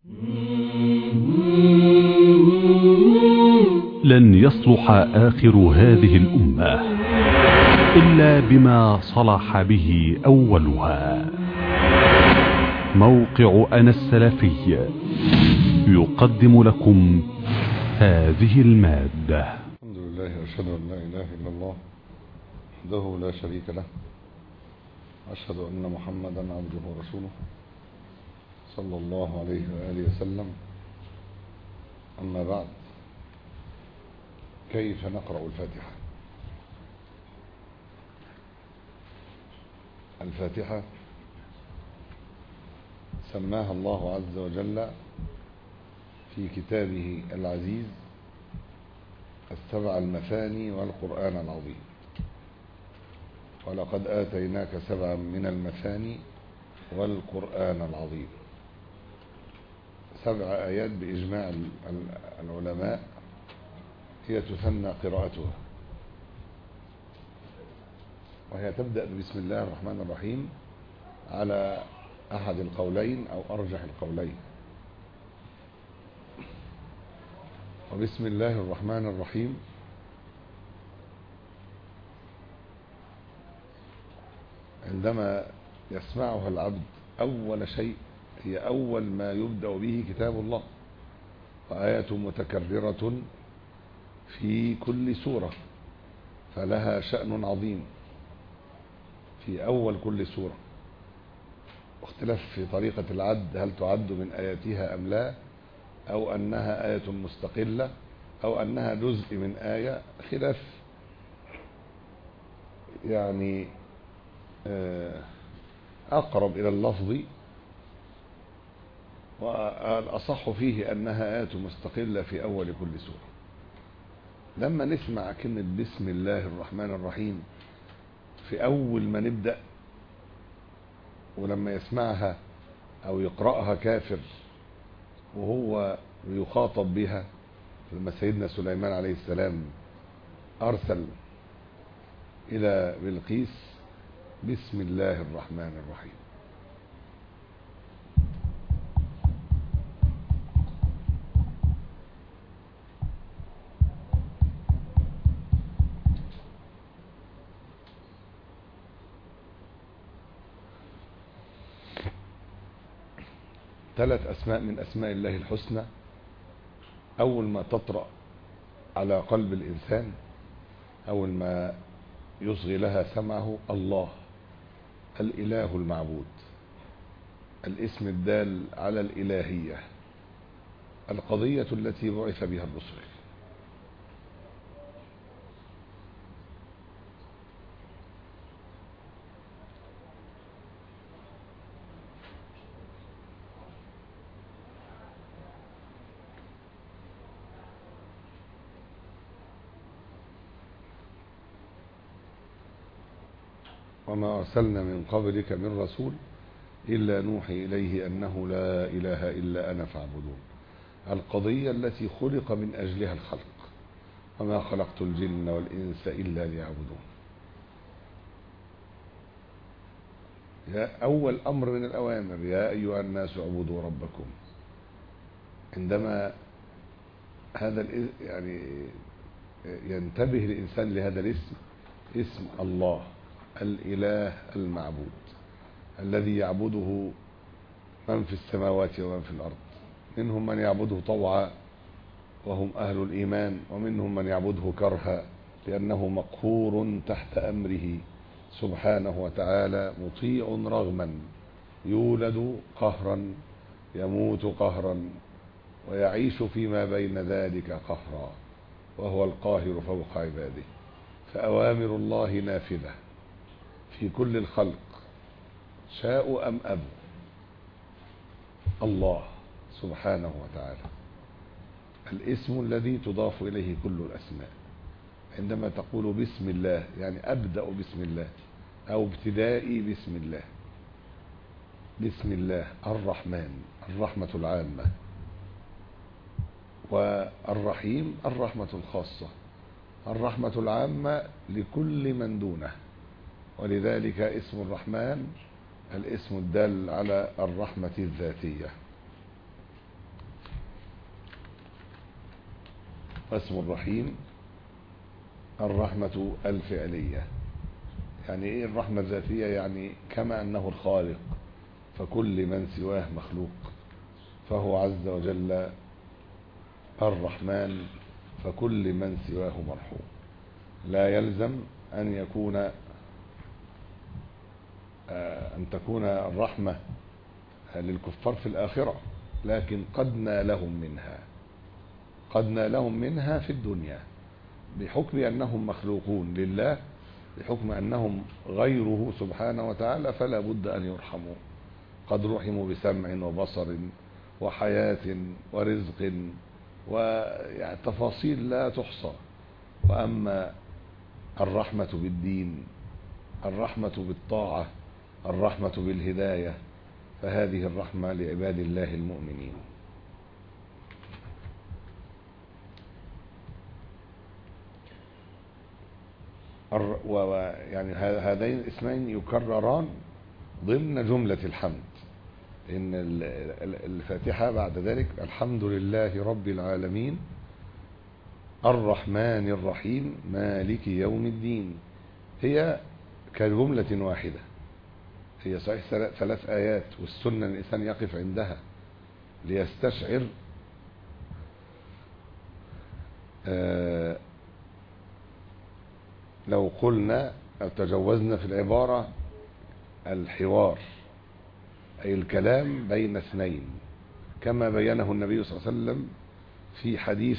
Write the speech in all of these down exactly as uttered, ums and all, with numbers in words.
لن يصلح آخر هذه الأمة إلا بما صلح به أولها. موقع أنا السلفي يقدم لكم هذه المادة. الحمد لله وأشهد أن لا إله إلا الله وحده لا شريك له، أشهد أن محمدا عبده ورسوله صلى الله عليه وآله وسلم. أما بعد، كيف نقرأ الفاتحة؟ الفاتحة سماها الله عز وجل في كتابه العزيز السبع المثاني والقرآن العظيم. ولقد آتيناك سبعا من المثاني والقرآن العظيم. سبع آيات بإجماع العلماء هي تثنى قراءتها، وهي تبدأ بسم الله الرحمن الرحيم على أحد القولين أو أرجح القولين. وبسم الله الرحمن الرحيم عندما يسمعها العبد أول شيء هي أول ما يبدأ به كتاب الله، وآية متكررة في كل سورة، فلها شأن عظيم في أول كل سورة. واختلاف في طريقة العد، هل تعد من آياتها أم لا، أو أنها آية مستقلة، أو أنها جزء من آية، خلاف يعني أقرب إلى اللفظ، والأصح فيه أنها آية مستقلة في أول كل سورة. لما نسمع كلمة بسم الله الرحمن الرحيم في أول ما نبدأ، ولما يسمعها أو يقرأها كافر وهو يخاطب بها، لما سيدنا سليمان عليه السلام أرسل إلى بلقيس بسم الله الرحمن الرحيم، ثلاث أسماء من أسماء الله الحسنى. أول ما تطرأ على قلب الإنسان، أول ما يصغي لها سمعه، الله الإله المعبود، الاسم الدال على الإلهية، القضية التي بعث بها الرسل. وما أرسلنا من قبلك من رسول إلا نوحي إليه أنه لا إله إلا أنا فاعبدون، القضية التي خلق من أجلها الخلق، وما خلقت الجن والإنس إلا ليعبدون. يا أول أمر من الأوامر، يا أيها الناس اعبدوا ربكم. عندما هذا يعني ينتبه الإنسان لهذا الاسم، اسم الله الإله المعبود، الذي يعبده من في السماوات ومن في الأرض. منهم من يعبده طوعا وهم أهل الإيمان، ومنهم من يعبده كرها لأنه مقهور تحت أمره سبحانه وتعالى، مطيع رغما، يولد قهرا يموت قهرا ويعيش فيما بين ذلك قهرا، وهو القاهر فوق عباده. فأوامر الله نافذة في كل الخلق شاءوا أم أبوا. الله سبحانه وتعالى الاسم الذي تضاف إليه كل الأسماء. عندما تقول بسم الله يعني أبدأ بسم الله، أو ابتدائي بسم الله. بسم الله الرحمن، الرحمة العامة، والرحيم الرحمة الخاصة، الرحمة العامة لكل من دونه. ولذلك اسم الرحمن الاسم الدال على الرحمة الذاتية. واسم الرحيم الرحمة الفعلية. يعني ايه الرحمة الذاتية؟ يعني كما انه الخالق فكل من سواه مخلوق، فهو عز وجل الرحمن فكل من سواه مرحوم. لا يلزم ان يكون ان تكون الرحمة للكفار في الآخرة، لكن قد نالهم منها قد نالهم منها في الدنيا بحكم أنهم مخلوقون لله، بحكم أنهم غيره سبحانه وتعالى، فلا بد أن يرحموا. قد رحموا بسمع وبصر وحياة ورزق وتفاصيل لا تحصى. وأما الرحمة بالدين، الرحمة بالطاعة، الرحمة بالهداية، فهذه الرحمة لعباد الله المؤمنين. يعني هذين الاسمين يكرران ضمن جملة الحمد، إن الفاتحة بعد ذلك الحمد لله رب العالمين الرحمن الرحيم مالك يوم الدين، هي كجملة واحدة. هي صحيح ثلاث آيات، والسنة الإنسان يقف عندها ليستشعر آه لو قلنا أو تجوزنا في العبارة الحوار، أي الكلام بين اثنين، كما بينه النبي صلى الله عليه وسلم في حديث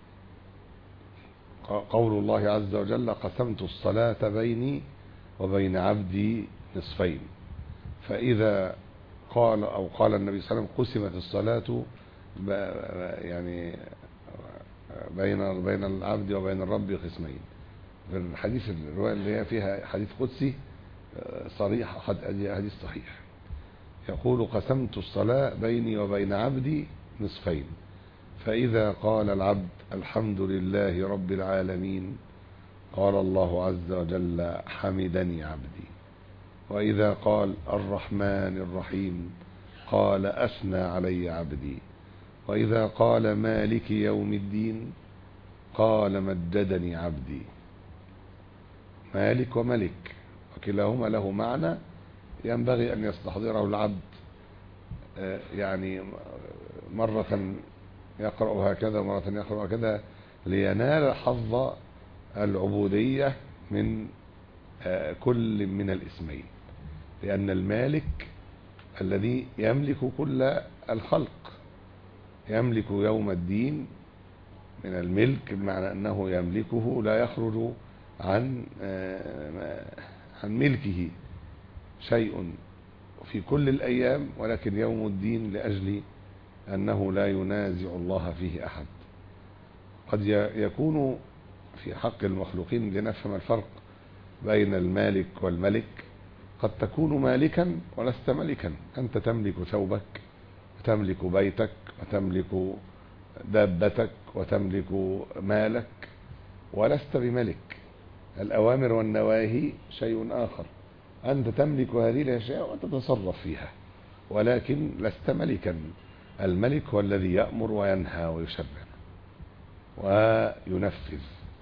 قول الله عز وجل قسمت الصلاة بيني وبين عبدي نصفين. فإذا قال أو قال النبي صلى الله عليه وسلم قسمت الصلاة يعني بين بين العبد وبين الرب قسمين، في الحديث الرواية اللي هي فيها حديث قدسي صريح، حديث صحيح، يقول قسمت الصلاة بيني وبين عبدي نصفين، فإذا قال العبد الحمد لله رب العالمين قال الله عز وجل حمدني عبدي، وإذا قال الرحمن الرحيم قال أثنى علي عبدي، وإذا قال مالك يوم الدين قال مجدني عبدي. مالك وملك وكلاهما له معنى ينبغي أن يستحضره العبد، يعني مرة يقرأ هكذا ومرة يقرأ هكذا لينال حظ العبودية من كل من الاسمين، لأن المالك الذي يملك كل الخلق، يملك يوم الدين من الملك بمعنى أنه يملكه لا يخرج عن عن ملكه شيء في كل الأيام، ولكن يوم الدين لأجل أنه لا ينازع الله فيه أحد. قد يكون في حق المخلوقين لنفهم الفرق بين المالك والملك، قد تكون مالكا ولست ملكا، أنت تملك ثوبك وتملك بيتك وتملك دابتك وتملك مالك ولست بملك. الأوامر والنواهي شيء آخر، أنت تملك هذه الأشياء وتتصرف فيها، ولكن لست ملكا. الملك هو الذي يأمر وينهى ويشرع وينفذ.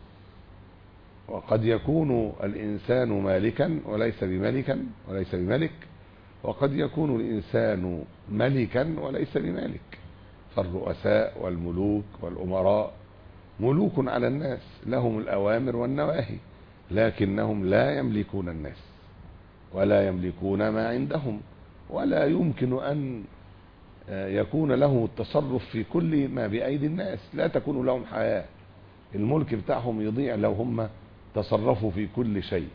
وقد يكون الإنسان مالكا وليس بملكا وليس بملك، وقد يكون الإنسان ملكا وليس بمالك. فالرؤساء والملوك والأمراء ملوك على الناس، لهم الأوامر والنواهي، لكنهم لا يملكون الناس ولا يملكون ما عندهم، ولا يمكن أن يكون لهم التصرف في كل ما بأيدي الناس، لا تكون لهم حياة، الملك بتاعهم يضيع لو هم تصرفوا في كل شيء.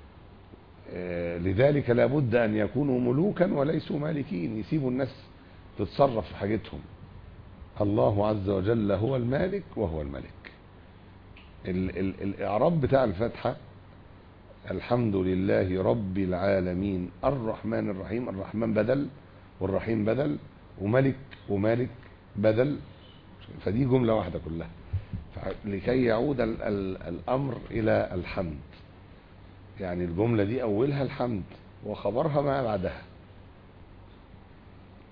لذلك لابد أن يكونوا ملوكا وليسوا مالكين، يسيبوا الناس تتصرف في حاجتهم. الله عز وجل هو المالك وهو الملك. ال ال الإعراب بتاع الفاتحة الحمد لله رب العالمين الرحمن الرحيم، الرحمن بدل والرحيم بدل وملك ومالك بدل، فدي جملة واحدة كلها، لكي يعود ال ال الأمر إلى الحمد. يعني الجملة دي أولها الحمد وخبرها ما بعدها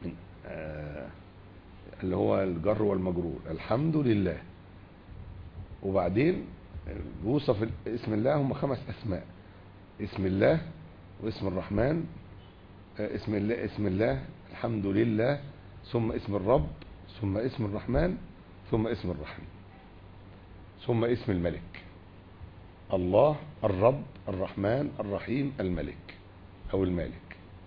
آه اللي هو الجر والمجرور، الحمد لله وبعدين بيوصف اسم الله هم خمس اسماء: اسم الله، واسم الرحمن، اسم الله اسم الله الحمد لله، ثم اسم الرب، ثم اسم الرحمن، ثم اسم الرحيم، ثم اسم الملك. الله، الرب، الرحمن، الرحيم، الملك او المالك.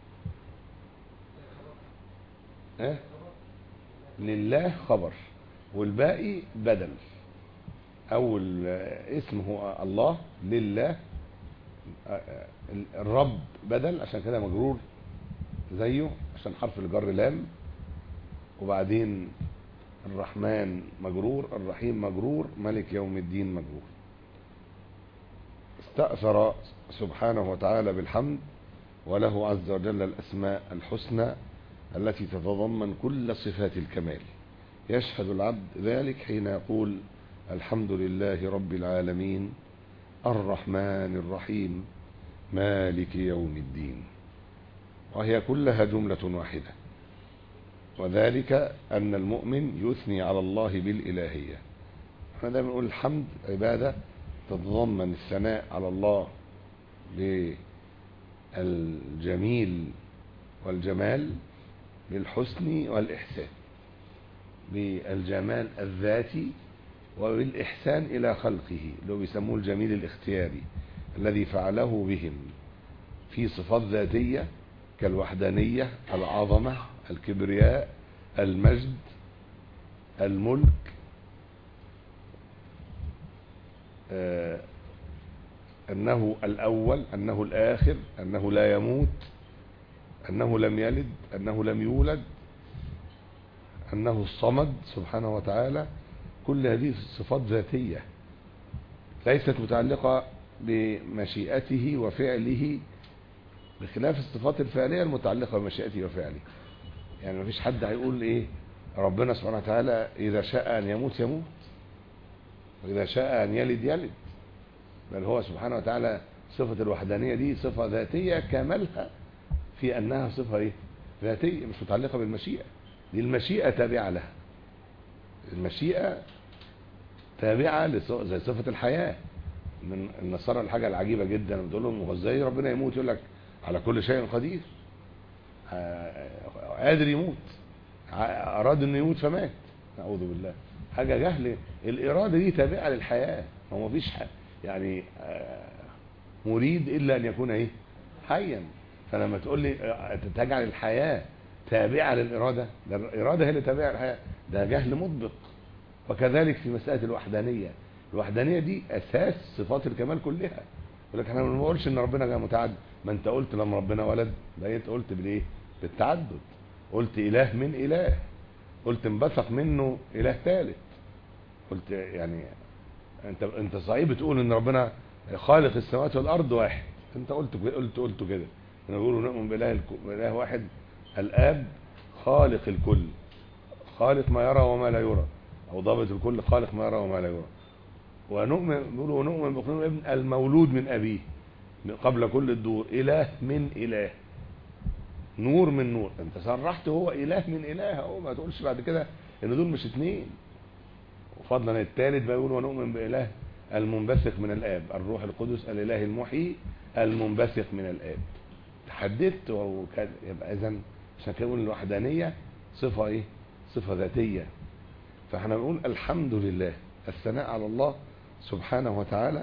اه؟ لله خبر، والباقي بدل. اول اسم هو الله، لله. الرب بدل، عشان كده مجرور زيه عشان حرف الجر لام. وبعدين الرحمن مجرور، الرحيم مجرور، ملك يوم الدين مجرور. استأثر سبحانه وتعالى بالحمد، وله عز وجل الأسماء الحسنى التي تتضمن كل صفات الكمال. يشهد العبد ذلك حين يقول: الحمد لله رب العالمين الرحمن الرحيم مالك يوم الدين. وهي كلها جملة واحدة، وذلك أن المؤمن يثني على الله بالإلهية. احنا دايما بنقول الحمد عبادة تتضمن الثناء على الله بالجميل والجمال، بالحسن والإحسان، بالجمال الذاتي وبالإحسان إلى خلقه، اللي هو بيسموه الجميل الاختياري الذي فعله بهم في صفات ذاتية كالوحدانية، العظمة، الكبرياء، المجد، الملك، آه أنه الأول، أنه الآخر، أنه لا يموت، أنه لم يلد، أنه لم يولد، أنه الصمد سبحانه وتعالى. كل هذه صفات ذاتية ليست متعلقة بمشيئته وفعله، بخلاف الصفات الفعلية المتعلقة بمشيئته وفعله. يعني مفيش حد هيقول ايه ربنا سبحانه وتعالى إذا شاء أن يموت يموت، وإذا شاء أن يلد يلد، بل هو سبحانه وتعالى صفة الوحدانية دي صفة ذاتية كاملها في أنها صفة ايه ذاتية، مش متعلقة بالمشيئة. دي المشيئة تابعة لها، المشيئة تابعة زي صفة الحياة. من النصارى الحاجة العجيبة جدا، بتقول لهم هو ازاي ربنا يموت؟ يقول لك على كل شيء قدير، قادر يموت، أراد انه يموت فمات، نعوذ بالله. حاجة جهل. الإرادة دي تابعة للحياة، هو مفيش يعني مريد إلا أن يكون ايه حيا. فلما تقول لي تجعل الحياة تابعة للإرادة، ده الإرادة هي اللي تابعة للحياة، ده جهل مطبق. وكذلك في مسألة الوحدانية، الوحدانية دي أساس صفات الكمال كلها. يقول لك احنا ما بنقولش ان ربنا جاء متعدد، ما انت قلت لما ربنا ولد بقيت قلت بالايه؟ بالتعدد. قلت إله من إله، قلت انبثق منه إله ثالث، قلت يعني انت انت صحيح بتقول ان ربنا خالق السماوات والأرض واحد، انت قلت قلت قلت كده. انا بقول نؤمن بإله بإله واحد، الآب خالق الكل، خالق ما يرى وما لا يرى، او ضابط الكل، خالق ما يرى وما لا يرى. ونؤمن بيقولوا ونؤمن بقانون ابن المولود من ابيه قبل كل الدور، اله من اله، نور من نور. انت صرحت هو اله من اله اهو، ما تقولش بعد كده ان دول مش اتنين. وفضلا الثالث بيقول ونؤمن باله المنبثق من الاب، الروح القدس الاله المحيي المنبثق من الاب. تحددت وكذا. يبقى اذا عشان كده نقول الوحدانيه صفه ايه؟ صفه ذاتيه. فاحنا بنقول الحمد لله، الثناء على الله سبحانه وتعالى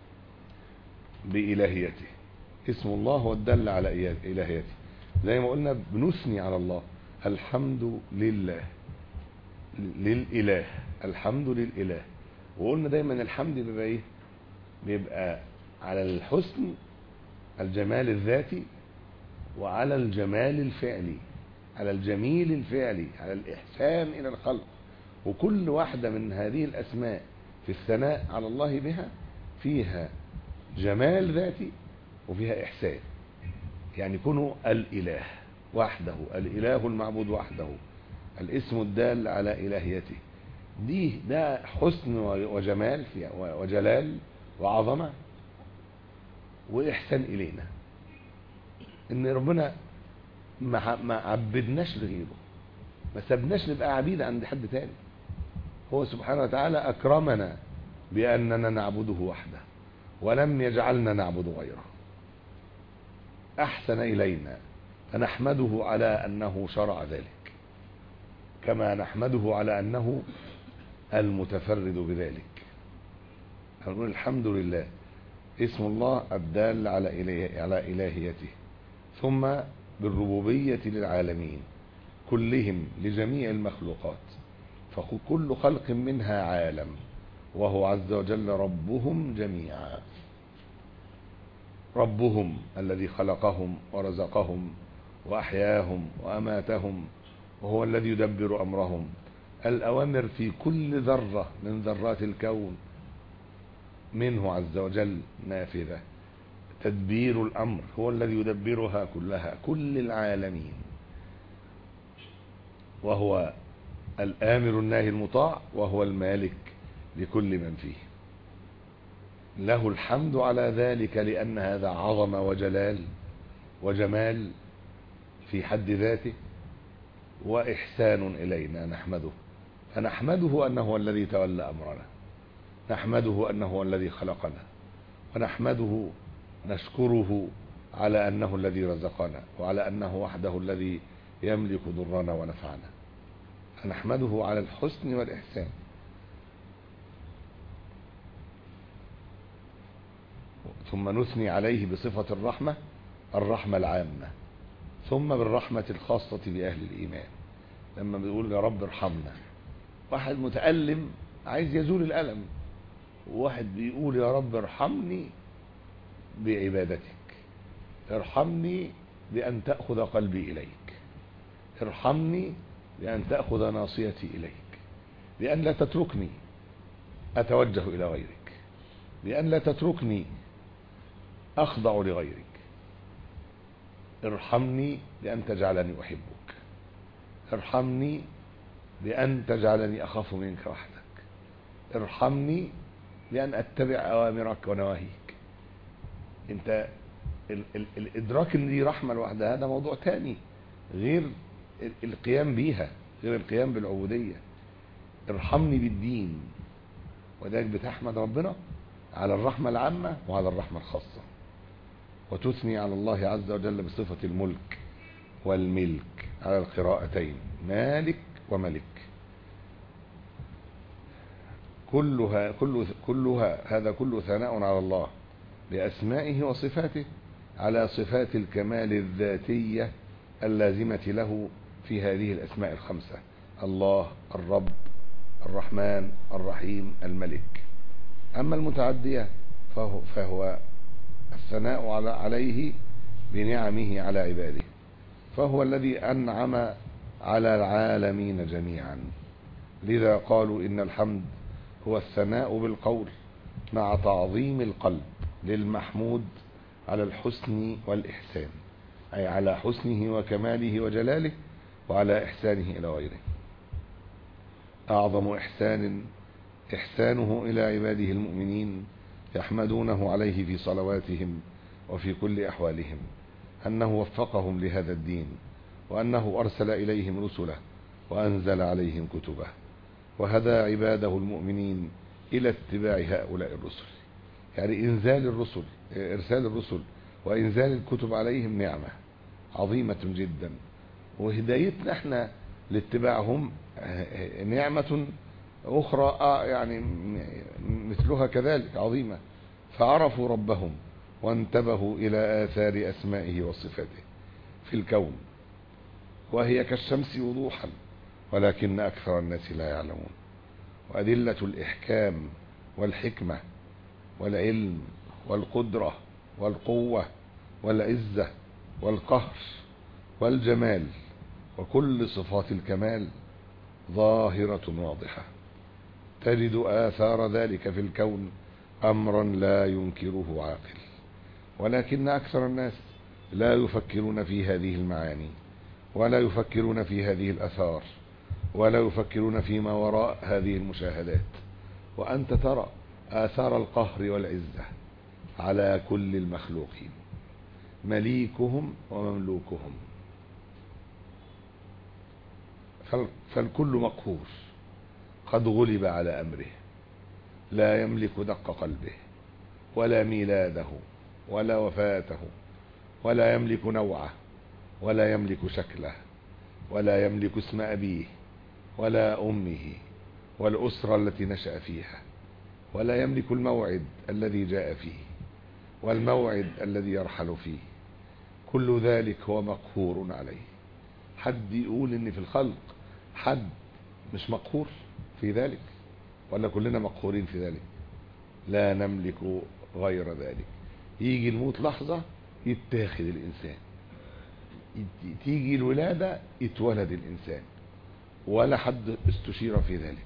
بإلهيته. اسم الله هو الدل على إلهيته. زي ما قلنا بنثني على الله، الحمد لله، للإله، الحمد للإله. وقلنا دايما الحمد بيبقى ايه؟ بيبقى على الحسن، الجمال الذاتي، وعلى الجمال الفعلي، على الجميل الفعلي، على الإحسان إلى الخلق. وكل واحدة من هذه الأسماء في الثناء على الله بها فيها جمال ذاتي وفيها إحسان. يعني كونه الإله وحده، الإله المعبود وحده، الاسم الدال على إلهيته، دي ده حسن وجمال فيها وجلال وعظمة وإحسان إلينا. إن ربنا ما عبدناش لغيره، ما سبناش نبقى عبيد عند حد تاني. هو سبحانه وتعالى أكرمنا بأننا نعبده وحده ولم يجعلنا نعبد غيره. أحسن إلينا فنحمده على أنه شرع ذلك، كما نحمده على أنه المتفرد بذلك. نقول الحمد لله اسم الله الدال على إله على إلهيته، ثم بالربوبية للعالمين كلهم لجميع المخلوقات، فكل خلق منها عالم، وهو عز وجل ربهم جميعا، ربهم الذي خلقهم ورزقهم وأحياهم وأماتهم، وهو الذي يدبر أمرهم. الأوامر في كل ذرة من ذرات الكون منه عز وجل نافذة. تدبير الأمر هو الذي يدبرها كلها، كل العالمين، وهو الآمر الناهي المطاع، وهو المالك لكل من فيه. له الحمد على ذلك، لأن هذا عظمة وجلال وجمال في حد ذاته، وإحسان إلينا نحمده. فنحمده أنه هو الذي تولى أمرنا، نحمده أنه هو الذي خلقنا، ونحمده نشكره على أنه الذي رزقنا، وعلى أنه وحده الذي يملك ضرنا ونفعنا. فنحمده على الحسن والإحسان. ثم نثني عليه بصفة الرحمة، الرحمة العامة، ثم بالرحمة الخاصة بأهل الإيمان. لما بيقول يا رب ارحمنا، واحد متألم عايز يزول الألم، وواحد بيقول يا رب ارحمني بعبادتك، ارحمني بأن تأخذ قلبي إليك، ارحمني بأن تأخذ ناصيتي إليك، بأن لا تتركني أتوجه إلى غيرك، بأن لا تتركني أخضع لغيرك، ارحمني بأن تجعلني أحبك، ارحمني بأن تجعلني أخاف منك وحدك، ارحمني بأن أتبع أوامرك ونواهيك. انت ال ال الإدراك ان دي رحمة لوحدها هذا موضوع تاني غير القيام بيها، غير القيام بالعبودية. ارحمني بالدين، وذلك بتحمد ربنا على الرحمة العامة وعلى الرحمة الخاصة، وتثني على الله عز وجل بصفة الملك والملك على القراءتين، مالك وملك. كلها كل كلها هذا كله ثناء على الله بأسمائه وصفاته، على صفات الكمال الذاتية اللازمة له في هذه الأسماء الخمسة: الله، الرب، الرحمن، الرحيم، الملك. أما المتعدية فهو, فهو الثناء عليه بنعمه على عباده، فهو الذي أنعم على العالمين جميعا. لذا قالوا إن الحمد هو الثناء بالقول مع تعظيم القلب للمحمود على الحسن والإحسان، أي على حسنه وكماله وجلاله، وعلى إحسانه إلى غيره. أعظم إحسان إحسانه إلى عباده المؤمنين يحمدونه عليه في صلواتهم وفي كل أحوالهم، أنه وفقهم لهذا الدين، وأنه أرسل إليهم رسله وأنزل عليهم كتبه، وهدى عباده المؤمنين إلى اتباع هؤلاء الرسل. يعني إنزال الرسل إرسال الرسل وإنزال الكتب عليهم نعمة عظيمة جدا، وهدايتنا احنا لاتباعهم نعمة أخرى يعني مثلها كذلك عظيمة. فعرفوا ربهم وانتبهوا إلى آثار أسمائه وصفاته في الكون، وهي كالشمس وضوحا، ولكن أكثر الناس لا يعلمون. وأدلة الإحكام والحكمة والعلم والقدرة والقوة والعزة والقهر والجمال وكل صفات الكمال ظاهرة واضحة، تجد آثار ذلك في الكون أمرا لا ينكره عاقل، ولكن أكثر الناس لا يفكرون في هذه المعاني، ولا يفكرون في هذه الآثار، ولا يفكرون فيما وراء هذه المشاهدات. وأنت ترى آثار القهر والعزة على كل المخلوقين، مليكهم ومملوكهم، فالكل مقهور قد غلب على أمره، لا يملك دق قلبه ولا ميلاده ولا وفاته، ولا يملك نوعه ولا يملك شكله، ولا يملك اسم أبيه ولا أمه والأسرة التي نشأ فيها، ولا يملك الموعد الذي جاء فيه والموعد الذي يرحل فيه. كل ذلك هو مقهور عليه. حد يقول ان في الخلق حد مش مقهور في ذلك؟ ولا كلنا مقهورين في ذلك؟ لا نملك غير ذلك. يجي الموت لحظة يتاخد الإنسان، تيجي الولادة يتولد الإنسان، ولا حد استشير في ذلك.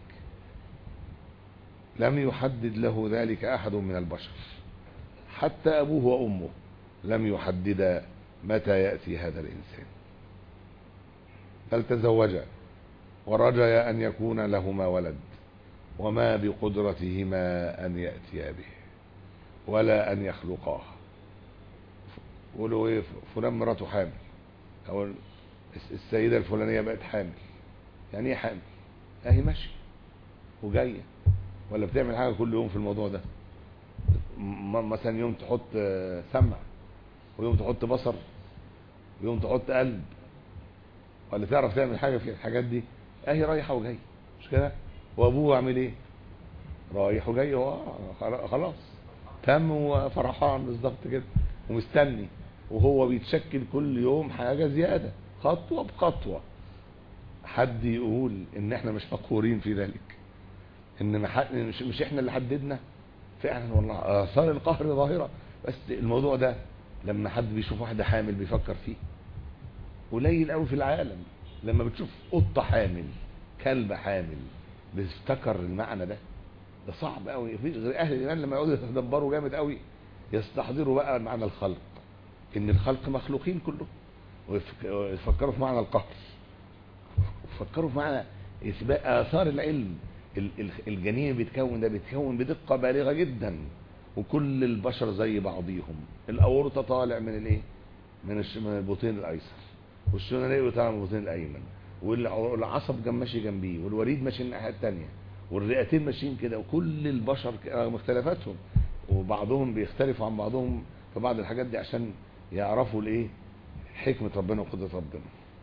لم يحدد له ذلك أحد من البشر، حتى أبوه وأمه لم يحدد متى يأتي هذا الإنسان. بل تزوجا ورجيا أن يكون لهما ولد، وما بقدرتهما أن يأتيا به ولا أن يخلقاه. يقولوا ايه، فلان مراته حامل، او السيدة الفلانية بقت حامل. يعني ايه حامل؟ اهي ماشي وجاية، ولا بتعمل حاجة كل يوم في الموضوع ده؟ مثلا يوم تحط سمع، ويوم تحط بصر، ويوم تحط قلب، ولا تعرف تعمل حاجة في الحاجات دي؟ اهي رايحة وجاية، مش كده؟ وابوه عامل ايه؟ رايح وجاي، هو خلاص تم وفرحان بالظبط كده ومستني، وهو بيتشكل كل يوم حاجة زيادة خطوة بخطوة. حد يقول ان احنا مش مقهورين في ذلك؟ ان مش, مش احنا اللي حددنا؟ فعلا والله اثار القهر ظاهرة. بس الموضوع ده لما حد بيشوف واحدة حامل بيفكر فيه؟ قليل قوي في العالم لما بتشوف قطة حامل، كلب حامل، بيفتكر المعنى ده. ده صعب قوي. مفيش غير اهل الايمان لما يقعدوا يتدبروا جامد قوي يستحضروا بقى معنى الخلق، ان الخلق مخلوقين كلهم، ويفكروا في معنى القهر، ويفكروا في معنى اثبات اثار العلم. الجنين بيتكون ده بيتكون بدقة بالغة جدا، وكل البشر زي بعضيهم. الاورطة طالع من الايه؟ من من البطين الايسر، والشنانية طالع من البطين الايمن، والعصب ماشي جنبيه، والوريد ماشي الناحية الثانية، والرئتين ماشيين كده. وكل البشر رغم اختلافاتهم، وبعضهم بيختلفوا عن بعضهم في بعض الحاجات دي عشان يعرفوا الايه؟ حكمة ربنا وقدرة ربنا.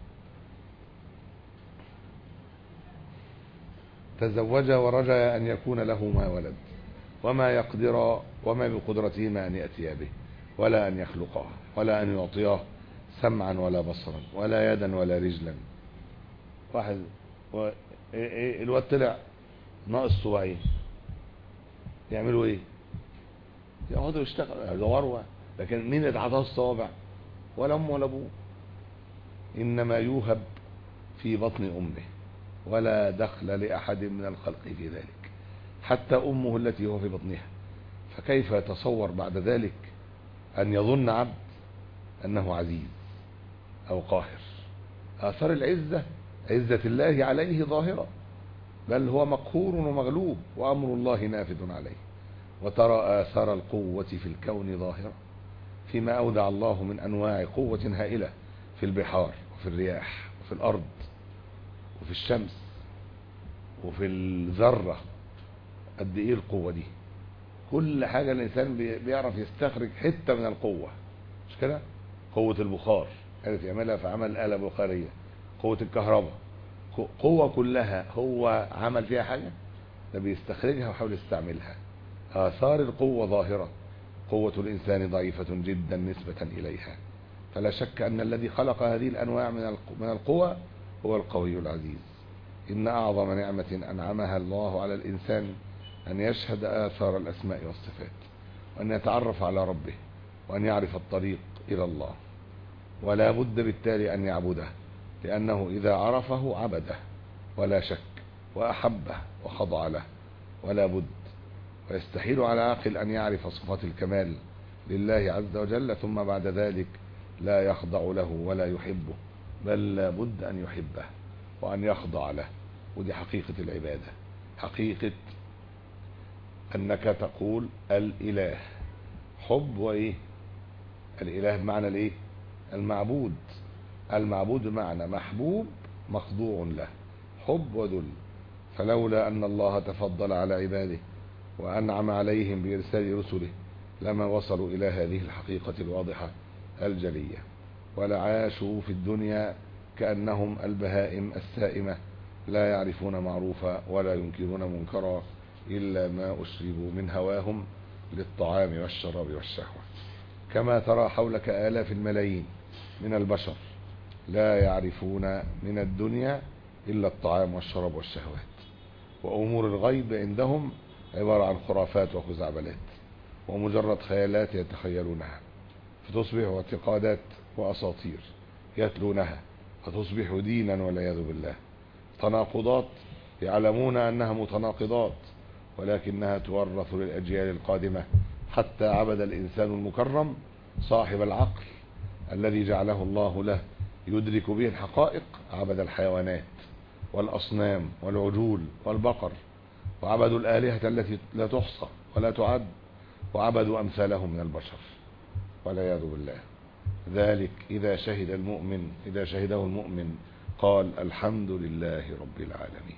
تزوجا ورجا أن يكون لهما ولد، وما يقدر وما بقدرتهما أن يأتيا به ولا أن يخلقاه ولا أن يعطياه سمعا ولا بصرا ولا يدا ولا رجلا. واحد و... الواد طلع ناقص صباعين، يعملوا ايه؟ يقعدوا يشتغلوا يدوروا. لكن مين اللي اتعطاه الصوابع؟ ولا امه ولا ابوه. انما يوهب في بطن امه، ولا دخل لاحد من الخلق في ذلك، حتى امه التي هو في بطنها. فكيف يتصور بعد ذلك ان يظن عبد انه عزيز او قاهر؟ اثار العزة، عزة الله عليه ظاهرة، بل هو مقهور ومغلوب، وامر الله نافذ عليه. وترى آثار القوة في الكون ظاهرة، فيما أودع الله من أنواع قوة هائلة في البحار وفي الرياح وفي الأرض وفي الشمس وفي الذرة. قد إيه القوة دي؟ كل حاجة الإنسان بيعرف يستخرج حتة من القوة، مش كده؟ قوة البخار عرف يعملها في عمل آلة بخارية. قوة الكهرباء، قوة كلها هو عمل فيها حاجة، ده بيستخرجها ويحاول يستعملها. آثار القوة ظاهرة، قوة الإنسان ضعيفة جدا نسبة إليها. فلا شك أن الذي خلق هذه الأنواع من القوى هو القوي العزيز. إن أعظم نعمة أنعمها الله على الإنسان أن يشهد آثار الأسماء والصفات، وأن يتعرف على ربه، وأن يعرف الطريق إلى الله، ولا بد بالتالي أن يعبده، لأنه إذا عرفه عبده ولا شك، وأحبه وخضع له ولا بد. ويستحيل على عاقل أن يعرف صفات الكمال لله عز وجل ثم بعد ذلك لا يخضع له ولا يحبه، بل لا بد أن يحبه وأن يخضع له. ودي حقيقة العبادة، حقيقة أنك تقول الإله. حب وإيه؟ الإله بمعنى الإيه؟ المعبود. المعبود بمعنى محبوب مخضوع له، حب وذل. فلولا أن الله تفضل على عباده وأنعم عليهم بإرسال رسله لما وصلوا إلى هذه الحقيقة الواضحة الجلية، ولعاشوا في الدنيا كأنهم البهائم السائمة لا يعرفون معروفا ولا ينكرون منكرا إلا ما أشربوا من هواهم للطعام والشراب والشهوة. كما ترى حولك آلاف الملايين من البشر لا يعرفون من الدنيا إلا الطعام والشراب والشهوات، وأمور الغيب عندهم عبارة عن خرافات وخزعبلات ومجرد خيالات يتخيلونها، فتصبح اعتقادات وأساطير يتلونها فتصبح دينا والعياذ بالله، تناقضات يعلمون أنها متناقضات ولكنها تورث للأجيال القادمة، حتى عبد الإنسان المكرم صاحب العقل الذي جعله الله له يدرك به الحقائق عبد الحيوانات والأصنام والعجول والبقر، وعبدوا الآلهة التي لا تحصى ولا تعد، وعبدوا أمثالهم من البشر والعياذ بالله. ذلك إذا شهد المؤمن إذا شهده المؤمن قال الحمد لله رب العالمين.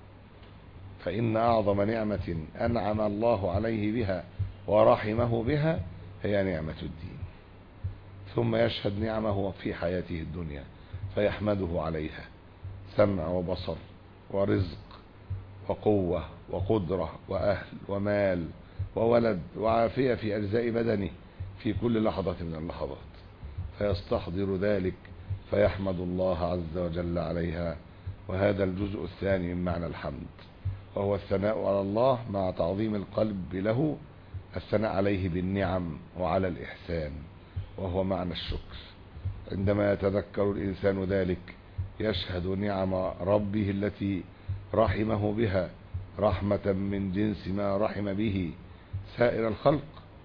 فإن أعظم نعمة أنعم الله عليه بها ورحمه بها هي نعمة الدين، ثم يشهد نعمه في حياته الدنيا فيحمده عليها، سمع وبصر ورزق وقوة وقدرة وأهل ومال وولد وعافية في أجزاء بدنه في كل لحظة من اللحظات، فيستحضر ذلك فيحمد الله عز وجل عليها. وهذا الجزء الثاني من معنى الحمد، وهو الثناء على الله مع تعظيم القلب له، الثناء عليه بالنعم وعلى الإحسان، وهو معنى الشكر. عندما يتذكر الإنسان ذلك يشهد نعم ربه التي رحمه بها رحمة من جنس ما رحم به سائر الخلق،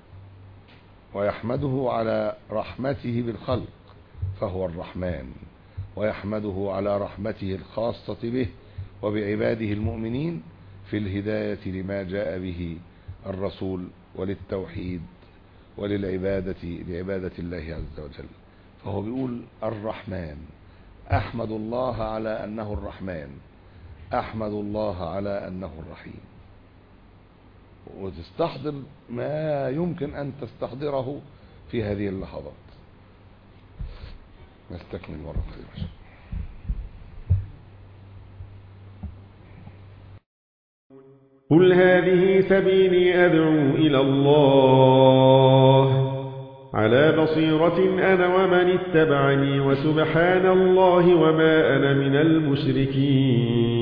ويحمده على رحمته بالخلق فهو الرحمن، ويحمده على رحمته الخاصة به وبعباده المؤمنين في الهداية لما جاء به الرسول وللتوحيد وللعبادة لعبادة الله عز وجل. فهو بيقول الرحمن، أحمد الله على أنه الرحمن، أحمد الله على أنه الرحيم، وتستحضر ما يمكن أن تستحضره في هذه اللحظات. نستكمل مرة قادمة. قل هذه سبيلي أدعو إلى الله على بصيرة أنا ومن اتبعني، وسبحان الله وما أنا من المشركين.